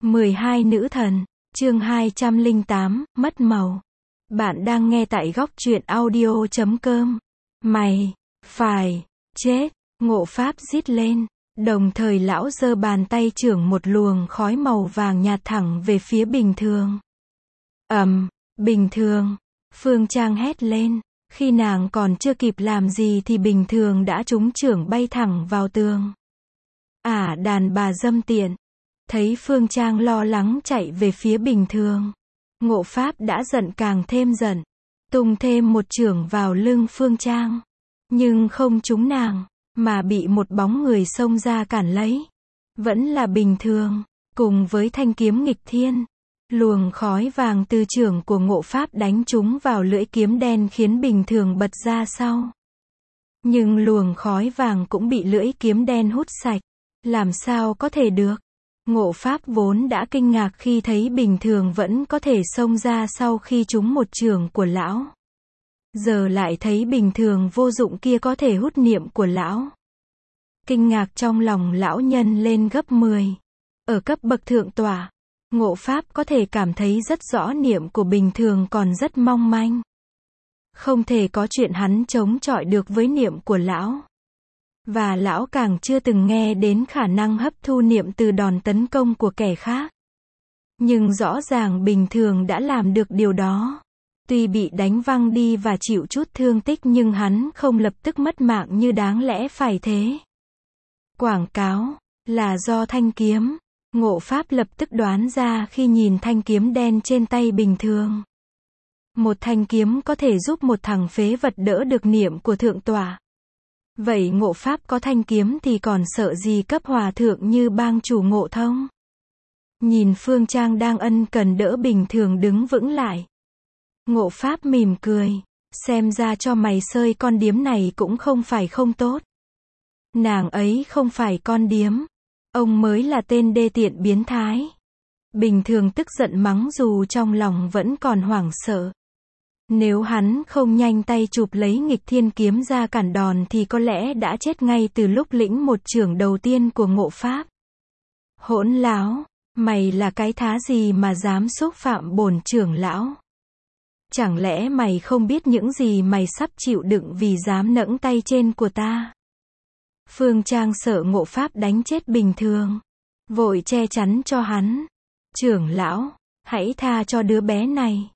12 nữ thần, chương 208, mất màu. Bạn đang nghe tại góc truyện audio.com. Mày, phải, chết, Ngộ Pháp rít lên. Đồng thời lão giơ bàn tay chưởng một luồng khói màu vàng nhạt thẳng về phía Bình Thường. Bình Thường, Phương Trang hét lên. Khi nàng còn chưa kịp làm gì thì Bình Thường đã trúng chưởng bay thẳng vào tường. Đàn bà dâm tiện. Thấy Phương Trang lo lắng chạy về phía Bình Thường, Ngộ Pháp đã giận càng thêm giận, tung thêm một chưởng vào lưng Phương Trang. Nhưng không trúng nàng, mà bị một bóng người xông ra cản lấy. Vẫn là Bình Thường, cùng với thanh kiếm nghịch thiên. Luồng khói vàng từ chưởng của Ngộ Pháp đánh trúng vào lưỡi kiếm đen khiến Bình Thường bật ra sau. Nhưng luồng khói vàng cũng bị lưỡi kiếm đen hút sạch. Làm sao có thể được? Ngộ Pháp vốn đã kinh ngạc khi thấy Bình Thường vẫn có thể xông ra sau khi trúng một chưởng của lão. Giờ lại thấy Bình Thường vô dụng kia có thể hút niệm của lão. Kinh ngạc trong lòng lão nhân lên gấp 10. Ở cấp bậc thượng tọa, Ngộ Pháp có thể cảm thấy rất rõ niệm của Bình Thường còn rất mong manh. Không thể có chuyện hắn chống chọi được với niệm của lão. Và lão càng chưa từng nghe đến khả năng hấp thu niệm từ đòn tấn công của kẻ khác. Nhưng rõ ràng Bình Thường đã làm được điều đó. Tuy bị đánh văng đi và chịu chút thương tích nhưng hắn không lập tức mất mạng như đáng lẽ phải thế. Quảng cáo là do thanh kiếm. Ngộ Pháp lập tức đoán ra khi nhìn thanh kiếm đen trên tay Bình Thường. Một thanh kiếm có thể giúp một thằng phế vật đỡ được niệm của thượng tọa. Vậy Ngộ Pháp có thanh kiếm thì còn sợ gì cấp hòa thượng như bang chủ Ngộ Thông. Nhìn Phương Trang đang ân cần đỡ Bình Thường đứng vững lại. Ngộ Pháp mỉm cười. Xem ra cho mày sơi con điếm này cũng không phải không tốt. Nàng ấy không phải con điếm. Ông mới là tên đê tiện biến thái. Bình Thường tức giận mắng dù trong lòng vẫn còn hoảng sợ. Nếu hắn không nhanh tay chụp lấy nghịch thiên kiếm ra cản đòn thì có lẽ đã chết ngay từ lúc lĩnh một chưởng đầu tiên của Ngộ Pháp. Hỗn láo, mày là cái thá gì mà dám xúc phạm bổn trưởng lão? Chẳng lẽ mày không biết những gì mày sắp chịu đựng vì dám nẫng tay trên của ta? Phương Trang sợ Ngộ Pháp đánh chết Bình Thường, vội che chắn cho hắn. Trưởng lão, hãy tha cho đứa bé này.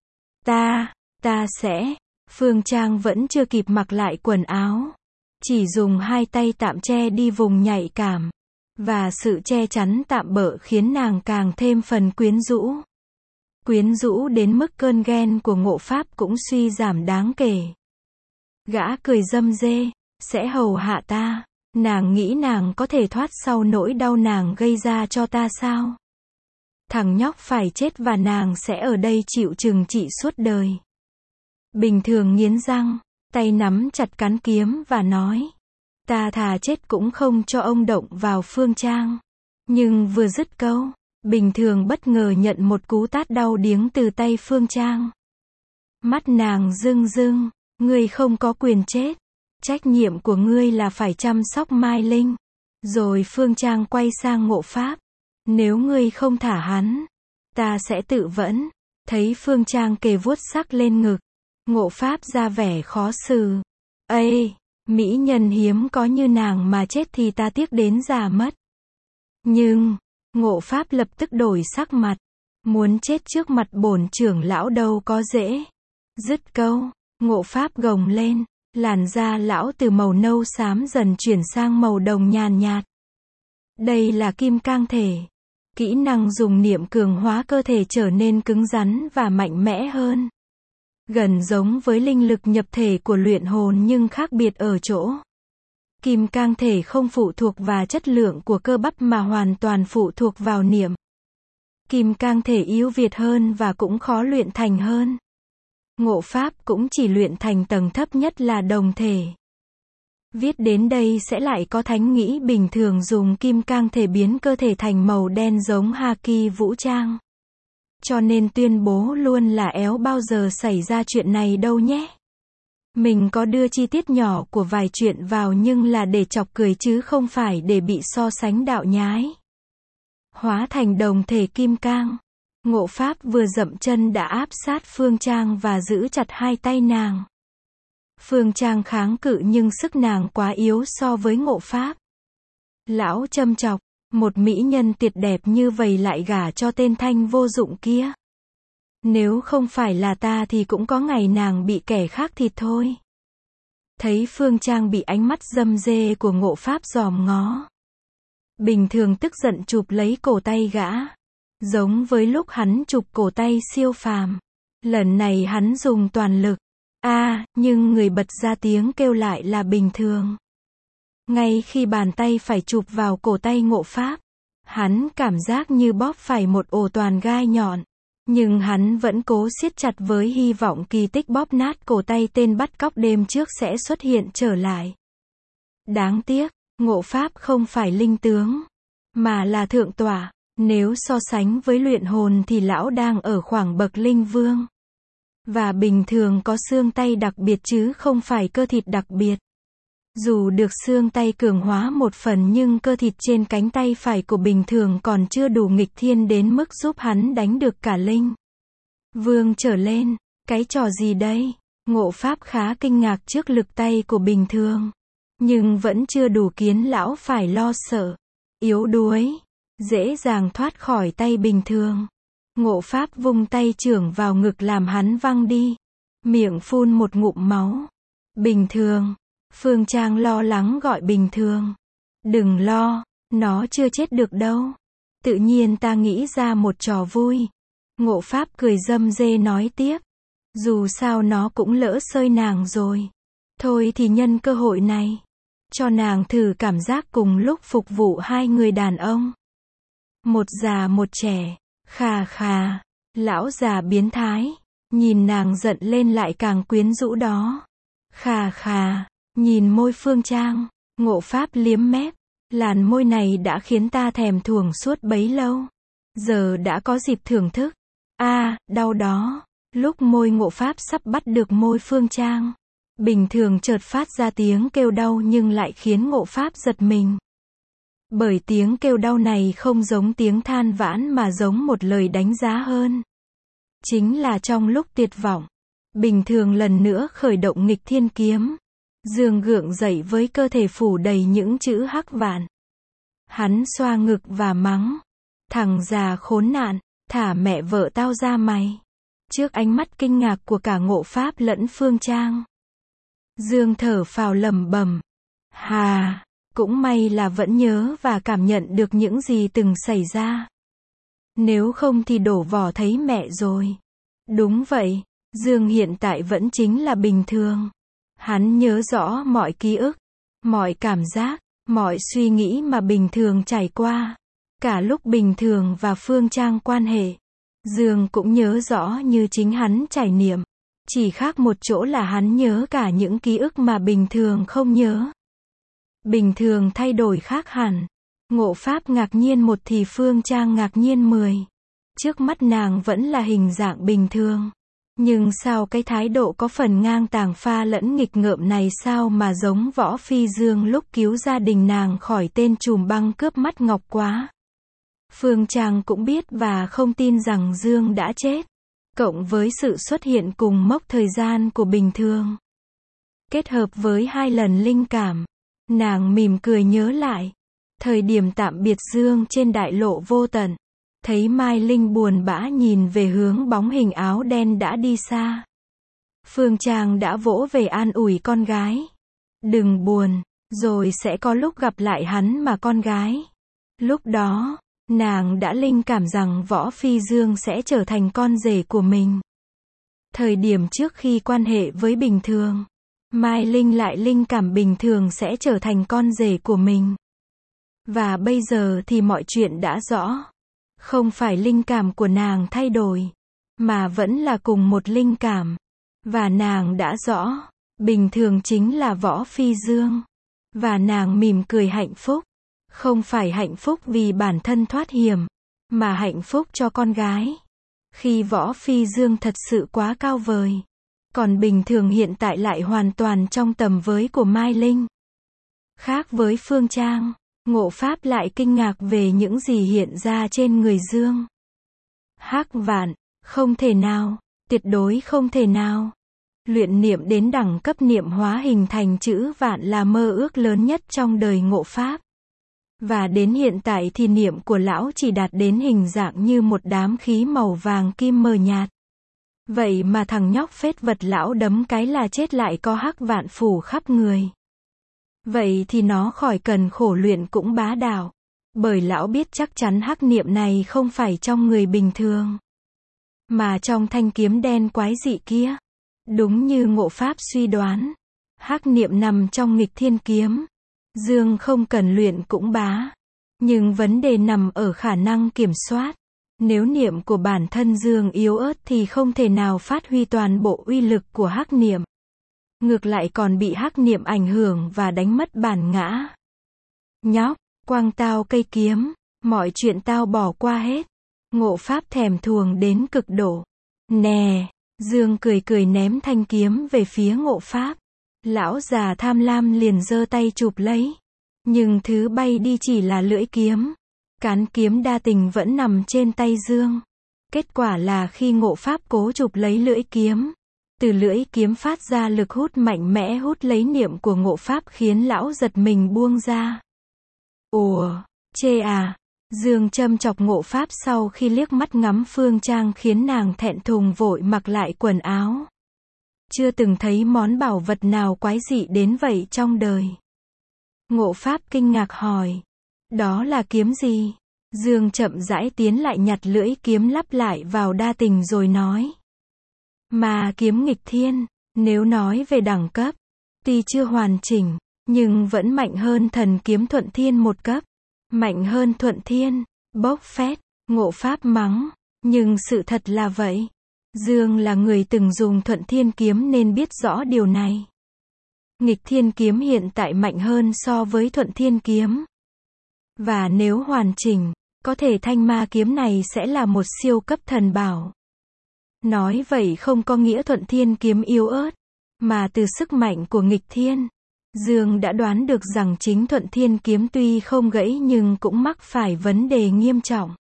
Ta sẽ. Phương Trang vẫn chưa kịp mặc lại quần áo. Chỉ dùng hai tay tạm che đi vùng nhạy cảm. Và sự che chắn tạm bợ khiến nàng càng thêm phần quyến rũ. Quyến rũ đến mức cơn ghen của Ngộ Pháp cũng suy giảm đáng kể. Gã cười râm rê. Sẽ hầu hạ ta. Nàng nghĩ nàng có thể thoát sau nỗi đau nàng gây ra cho ta sao? Thằng nhóc phải chết và nàng sẽ ở đây chịu trừng trị suốt đời. Bình Thường nghiến răng, tay nắm chặt cán kiếm và nói. Ta thà chết cũng không cho ông động vào Phương Trang. Nhưng vừa dứt câu, Bình Thường bất ngờ nhận một cú tát đau điếng từ tay Phương Trang. Mắt nàng rưng rưng, ngươi không có quyền chết. Trách nhiệm của ngươi là phải chăm sóc Mai Linh. Rồi Phương Trang quay sang Ngộ Pháp. Nếu ngươi không thả hắn, ta sẽ tự vẫn. Thấy Phương Trang kề vuốt sắc lên ngực. Ngộ Pháp ra vẻ khó xử. Ây, mỹ nhân hiếm có như nàng mà chết thì ta tiếc đến già mất. Nhưng, Ngộ Pháp lập tức đổi sắc mặt. Muốn chết trước mặt bổn trưởng lão đâu có dễ. Dứt câu, Ngộ Pháp gồng lên. Làn da lão từ màu nâu xám dần chuyển sang màu đồng nhàn nhạt. Đây là kim cang thể. Kỹ năng dùng niệm cường hóa cơ thể trở nên cứng rắn và mạnh mẽ hơn. Gần giống với linh lực nhập thể của luyện hồn nhưng khác biệt ở chỗ. Kim cang thể không phụ thuộc vào chất lượng của cơ bắp mà hoàn toàn phụ thuộc vào niệm. Kim cang thể yếu việt hơn và cũng khó luyện thành hơn. Ngộ Pháp cũng chỉ luyện thành tầng thấp nhất là đồng thể. Viết đến đây sẽ lại có thánh nghĩ Bình Thường dùng kim cang thể biến cơ thể thành màu đen giống Haki vũ trang. Cho nên tuyên bố luôn là éo bao giờ xảy ra chuyện này đâu nhé. Mình có đưa chi tiết nhỏ của vài chuyện vào nhưng là để chọc cười chứ không phải để bị so sánh đạo nhái. hóa thành đồng thể kim cang. Ngộ Pháp vừa dậm chân đã áp sát Phương Trang và giữ chặt hai tay nàng. Phương Trang kháng cự nhưng sức nàng quá yếu so với Ngộ Pháp. Lão châm chọc, một mỹ nhân tuyệt đẹp như vậy lại gả cho tên thanh vô dụng kia. Nếu không phải là ta thì cũng có ngày nàng bị kẻ khác thịt thôi. Thấy Phương Trang bị ánh mắt dâm dê của Ngộ Pháp dòm ngó. Bình Thường tức giận chụp lấy cổ tay gã. Giống với lúc hắn chụp cổ tay Siêu Phàm. Lần này hắn dùng toàn lực. Nhưng người bật ra tiếng kêu lại là Bình Thường. Ngay khi bàn tay phải chụp vào cổ tay Ngộ Pháp, hắn cảm giác như bóp phải một ổ toàn gai nhọn. Nhưng hắn vẫn cố siết chặt với hy vọng kỳ tích bóp nát cổ tay tên bắt cóc đêm trước sẽ xuất hiện trở lại. Đáng tiếc, Ngộ Pháp không phải linh tướng, mà là thượng tọa. Nếu so sánh với luyện hồn thì lão đang ở khoảng bậc linh vương. Và Bình Thường có xương tay đặc biệt chứ không phải cơ thịt đặc biệt. Dù được xương tay cường hóa một phần nhưng cơ thịt trên cánh tay phải của Bình Thường còn chưa đủ nghịch thiên đến mức giúp hắn đánh được cả linh vương trở lên. Cái trò gì đây? Ngộ Pháp khá kinh ngạc trước lực tay của Bình Thường. Nhưng vẫn chưa đủ khiến lão phải lo sợ. Yếu đuối, dễ dàng thoát khỏi tay Bình Thường. Ngộ Pháp vung tay chưởng vào ngực làm hắn văng đi. Miệng phun một ngụm máu. Bình Thường. Phương Trang lo lắng gọi Bình Thường. Đừng lo, nó chưa chết được đâu. Tự nhiên ta nghĩ ra một trò vui. Ngộ Pháp cười dâm dê nói tiếp. Dù sao nó cũng lỡ sơi nàng rồi. Thôi thì nhân cơ hội này, cho nàng thử cảm giác cùng lúc phục vụ hai người đàn ông. Một già một trẻ. Khà khà. Lão già biến thái. Nhìn nàng giận lên lại càng quyến rũ đó. Khà khà. Nhìn môi Phương Trang. Ngộ Pháp liếm mép. Làn môi này đã khiến ta thèm thuồng suốt bấy lâu. Giờ đã có dịp thưởng thức. Đau đó. Lúc môi Ngộ Pháp sắp bắt được môi Phương Trang, Bình Thường chợt phát ra tiếng kêu đau nhưng lại khiến Ngộ Pháp giật mình. Bởi tiếng kêu đau này không giống tiếng than vãn mà giống một lời đánh giá hơn. Chính là trong lúc tuyệt vọng, Bình Thường lần nữa khởi động nghịch thiên kiếm. Dương gượng dậy với cơ thể phủ đầy những chữ hắc vạn. Hắn xoa ngực và mắng. Thằng già khốn nạn, thả mẹ vợ tao ra mày. Trước ánh mắt kinh ngạc của cả Ngộ Pháp lẫn Phương Trang, Dương thở phào lẩm bẩm. Cũng may là vẫn nhớ và cảm nhận được những gì từng xảy ra. Nếu không thì đổ vỏ thấy mẹ rồi. Đúng vậy, Dương hiện tại vẫn chính là Bình Thường. Hắn nhớ rõ mọi ký ức, mọi cảm giác, mọi suy nghĩ mà Bình Thường trải qua. Cả lúc Bình Thường và Phương Trang quan hệ, Dương cũng nhớ rõ như chính hắn trải nghiệm. Chỉ khác một chỗ là hắn nhớ cả những ký ức mà Bình Thường không nhớ. Bình Thường thay đổi khác hẳn. Ngộ Pháp ngạc nhiên một thì Phương Trang ngạc nhiên 10. Trước mắt nàng vẫn là hình dạng Bình Thường. Nhưng sao cái thái độ có phần ngang tàng pha lẫn nghịch ngợm này sao mà giống Võ Phi Dương lúc cứu gia đình nàng khỏi tên trùm băng cướp mắt ngọc quá. Phương Trang cũng biết và không tin rằng Dương đã chết. Cộng với sự xuất hiện cùng mốc thời gian của Bình Thường, kết hợp với 2 lần linh cảm, nàng mỉm cười nhớ lại thời điểm tạm biệt Dương trên đại lộ vô tận. Thấy Mai Linh buồn bã nhìn về hướng bóng hình áo đen đã đi xa. Phương Trang đã vỗ về an ủi con gái. Đừng buồn, rồi sẽ có lúc gặp lại hắn mà con gái. Lúc đó, nàng đã linh cảm rằng Võ Phi Dương sẽ trở thành con rể của mình. Thời điểm trước khi quan hệ với Bình Thường, Mai Linh lại linh cảm Bình Thường sẽ trở thành con rể của mình. Và bây giờ thì mọi chuyện đã rõ. Không phải linh cảm của nàng thay đổi, mà vẫn là cùng một linh cảm. Và nàng đã rõ, Bình Thường chính là Võ Phi Dương. Và nàng mỉm cười hạnh phúc. Không phải hạnh phúc vì bản thân thoát hiểm, mà hạnh phúc cho con gái. Khi Võ Phi Dương thật sự quá cao vời, còn Bình Thường hiện tại lại hoàn toàn trong tầm với của Mai Linh. Khác với Phương Trang, Ngộ Pháp lại kinh ngạc về những gì hiện ra trên người Dương. Hắc Vạn, không thể nào, tuyệt đối không thể nào. Luyện niệm đến đẳng cấp niệm hóa hình thành chữ vạn là mơ ước lớn nhất trong đời Ngộ Pháp. Và đến hiện tại thì niệm của lão chỉ đạt đến hình dạng như một đám khí màu vàng kim mờ nhạt. Vậy mà thằng nhóc phết vật lão đấm cái là chết lại có hắc vạn phủ khắp người. Vậy thì nó khỏi cần khổ luyện cũng bá đạo. Bởi lão biết chắc chắn hắc niệm này không phải trong người bình thường, mà trong thanh kiếm đen quái dị kia. Đúng như Ngộ Pháp suy đoán, hắc niệm nằm trong nghịch thiên kiếm. Dương không cần luyện cũng bá. Nhưng vấn đề nằm ở khả năng kiểm soát. Nếu niệm của bản thân Dương yếu ớt thì không thể nào phát huy toàn bộ uy lực của hắc niệm. Ngược lại còn bị hắc niệm ảnh hưởng và đánh mất bản ngã. Nhóc, quăng tao cây kiếm, mọi chuyện tao bỏ qua hết. Ngộ Pháp thèm thuồng đến cực độ. Nè, Dương cười cười ném thanh kiếm về phía Ngộ Pháp. Lão già tham lam liền giơ tay chụp lấy. Nhưng thứ bay đi chỉ là lưỡi kiếm. Cán kiếm đa tình vẫn nằm trên tay Dương. Kết quả là khi Ngộ Pháp cố chụp lấy lưỡi kiếm, từ lưỡi kiếm phát ra lực hút mạnh mẽ hút lấy niệm của Ngộ Pháp khiến lão giật mình buông ra. Ủa, chê à? Dương châm chọc Ngộ Pháp sau khi liếc mắt ngắm Phương Trang khiến nàng thẹn thùng vội mặc lại quần áo. Chưa từng thấy món bảo vật nào quái dị đến vậy trong đời. Ngộ Pháp kinh ngạc hỏi. Đó là kiếm gì? Dương chậm rãi tiến lại nhặt lưỡi kiếm lắp lại vào đa tình rồi nói. Mà kiếm nghịch thiên, nếu nói về đẳng cấp, tuy chưa hoàn chỉnh, nhưng vẫn mạnh hơn thần kiếm thuận thiên một cấp. Mạnh hơn thuận thiên, bốc phét, Ngộ Pháp mắng. Nhưng sự thật là vậy. Dương là người từng dùng thuận thiên kiếm nên biết rõ điều này. Nghịch thiên kiếm hiện tại mạnh hơn so với thuận thiên kiếm. Và nếu hoàn chỉnh, có thể thanh ma kiếm này sẽ là một siêu cấp thần bảo. Nói vậy không có nghĩa thuận thiên kiếm yếu ớt, mà từ sức mạnh của nghịch thiên. Dương đã đoán được rằng chính thuận thiên kiếm tuy không gãy nhưng cũng mắc phải vấn đề nghiêm trọng.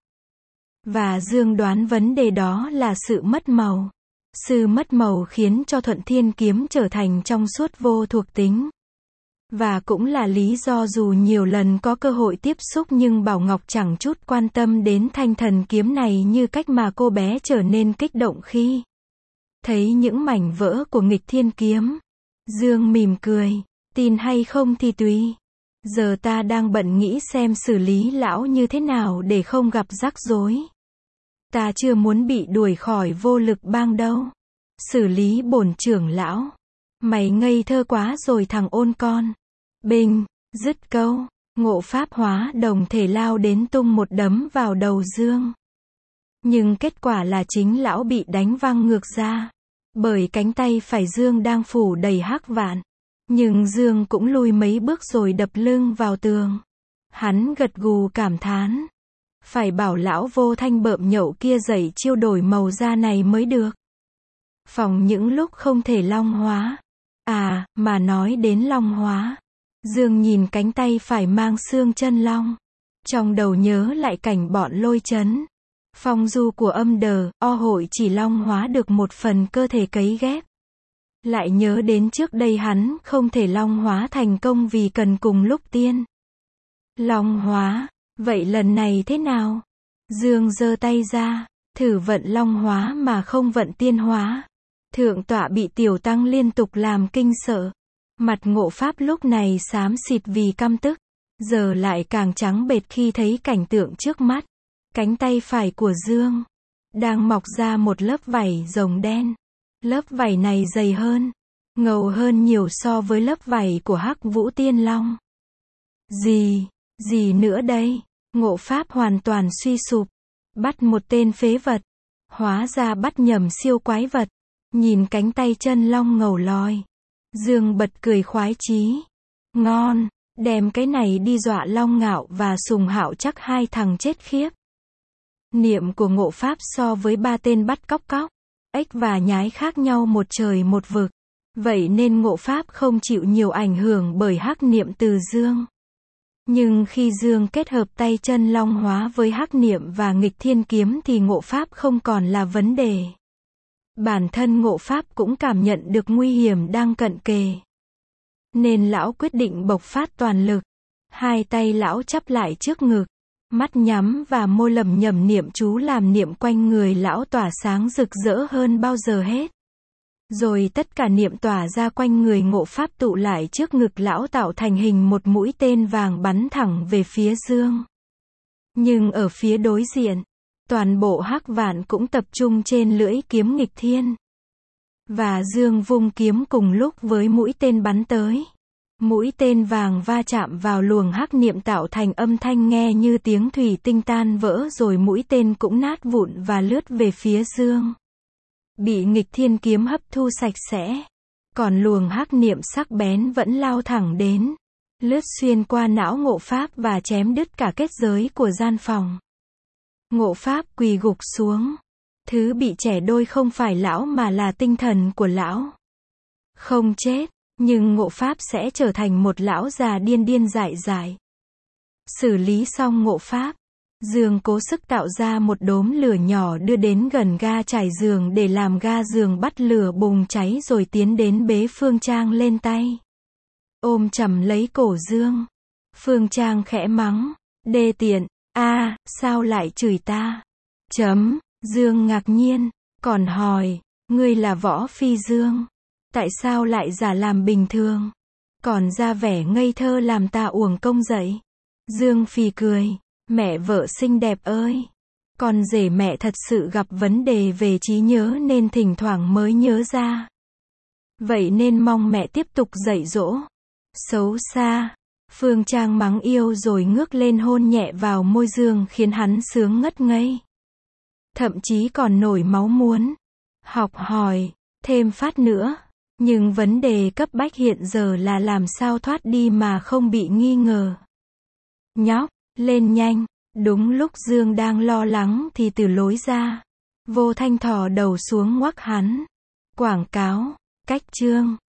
Và Dương đoán vấn đề đó là sự mất màu. Sự mất màu khiến cho thuận thiên kiếm trở thành trong suốt vô thuộc tính. Và cũng là lý do dù nhiều lần có cơ hội tiếp xúc nhưng Bảo Ngọc chẳng chút quan tâm đến thanh thần kiếm này như cách mà cô bé trở nên kích động khi thấy những mảnh vỡ của nghịch thiên kiếm. Dương mỉm cười. Tin hay không thì tùy. Giờ ta đang bận nghĩ xem xử lý lão như thế nào để không gặp rắc rối. Ta chưa muốn bị đuổi khỏi vô lực bang đâu. Xử lý bổn trưởng lão. Mày ngây thơ quá rồi thằng ôn con. Bình, dứt câu, Ngộ Pháp hóa đồng thể lao đến tung một đấm vào đầu Dương. Nhưng kết quả là chính lão bị đánh văng ngược ra. Bởi cánh tay phải Dương đang phủ đầy hắc vạn. Nhưng Dương cũng lùi mấy bước rồi đập lưng vào tường. Hắn gật gù cảm thán. Phải bảo lão vô thanh bợm nhậu kia dạy chiêu đổi màu da này mới được. Phòng những lúc không thể long hóa. À, mà nói đến long hóa. Dương nhìn cánh tay phải mang xương chân long. Trong đầu nhớ lại cảnh bọn Lôi Chấn. Phong du của âm đờ, o hội chỉ long hóa được một phần cơ thể cấy ghép. Lại nhớ đến trước đây hắn không thể long hóa thành công vì cần cùng lúc tiên long hóa. Vậy lần này thế nào? Dương giơ tay ra, thử vận long hóa mà không vận tiên hóa. Thượng tọa bị tiểu tăng liên tục làm kinh sợ. Mặt Ngộ Pháp lúc này xám xịt vì căm tức. Giờ lại càng trắng bệch khi thấy cảnh tượng trước mắt. Cánh tay phải của Dương đang mọc ra một lớp vảy rồng đen. Lớp vảy này dày hơn, ngầu hơn nhiều so với lớp vảy của Hắc Vũ Tiên Long. Gì nữa đây? Ngộ Pháp hoàn toàn suy sụp. Bắt một tên phế vật. Hóa ra bắt nhầm siêu quái vật. Nhìn cánh tay chân long ngầu lòi. Dương bật cười khoái chí. Ngon, đem cái này đi dọa Long Ngạo và Sùng Hạo chắc hai thằng chết khiếp. Niệm của Ngộ Pháp so với ba tên bắt cóc, ếch và nhái khác nhau một trời một vực. Vậy nên Ngộ Pháp không chịu nhiều ảnh hưởng bởi hắc niệm từ Dương. Nhưng khi Dương kết hợp tay chân long hóa với hắc niệm và nghịch thiên kiếm thì ngộ pháp không còn là vấn đề. Bản thân ngộ pháp cũng cảm nhận được nguy hiểm đang cận kề. Nên lão quyết định bộc phát toàn lực. Hai tay lão chắp lại trước ngực. Mắt nhắm và môi lẩm nhẩm niệm chú làm niệm quanh người lão tỏa sáng rực rỡ hơn bao giờ hết. Rồi tất cả niệm tỏa ra quanh người ngộ pháp tụ lại trước ngực lão tạo thành hình một mũi tên vàng bắn thẳng về phía Dương. Nhưng ở phía đối diện, toàn bộ hắc vạn cũng tập trung trên lưỡi kiếm nghịch thiên. Và Dương vung kiếm cùng lúc với mũi tên bắn tới. Mũi tên vàng va chạm vào luồng hắc niệm tạo thành âm thanh nghe như tiếng thủy tinh tan vỡ rồi mũi tên cũng nát vụn và lướt về phía Dương. Bị nghịch thiên kiếm hấp thu sạch sẽ. Còn luồng hắc niệm sắc bén vẫn lao thẳng đến. Lướt xuyên qua não ngộ pháp và chém đứt cả kết giới của gian phòng. Ngộ pháp quỳ gục xuống. Thứ bị chẻ đôi không phải lão mà là tinh thần của lão. Không chết, nhưng ngộ pháp sẽ trở thành một lão già điên điên dại dại. Xử lý xong ngộ pháp, Dương cố sức tạo ra một đốm lửa nhỏ đưa đến gần ga trải giường để làm ga giường bắt lửa bùng cháy rồi tiến đến bế Phương Trang lên tay. Ôm chầm lấy cổ Dương. Phương Trang khẽ mắng, đê tiện, sao lại chửi ta? Dương ngạc nhiên, còn hỏi, ngươi là Võ Phi Dương. Tại sao lại giả làm bình thường? Còn ra vẻ ngây thơ làm ta uổng công dậy. Dương phì cười, mẹ vợ xinh đẹp ơi. Con rể mẹ thật sự gặp vấn đề về trí nhớ nên thỉnh thoảng mới nhớ ra. Vậy nên mong mẹ tiếp tục dạy dỗ. Xấu xa. Phương Trang mắng yêu rồi ngước lên hôn nhẹ vào môi Dương khiến hắn sướng ngất ngây. Thậm chí còn nổi máu muốn học hỏi thêm phát nữa. Nhưng vấn đề cấp bách hiện giờ là làm sao thoát đi mà không bị nghi ngờ. Nhóc, lên nhanh. Đúng lúc Dương đang lo lắng thì từ lối ra, Vô Thanh thò đầu xuống ngoắc hắn. Quảng cáo, cách chương.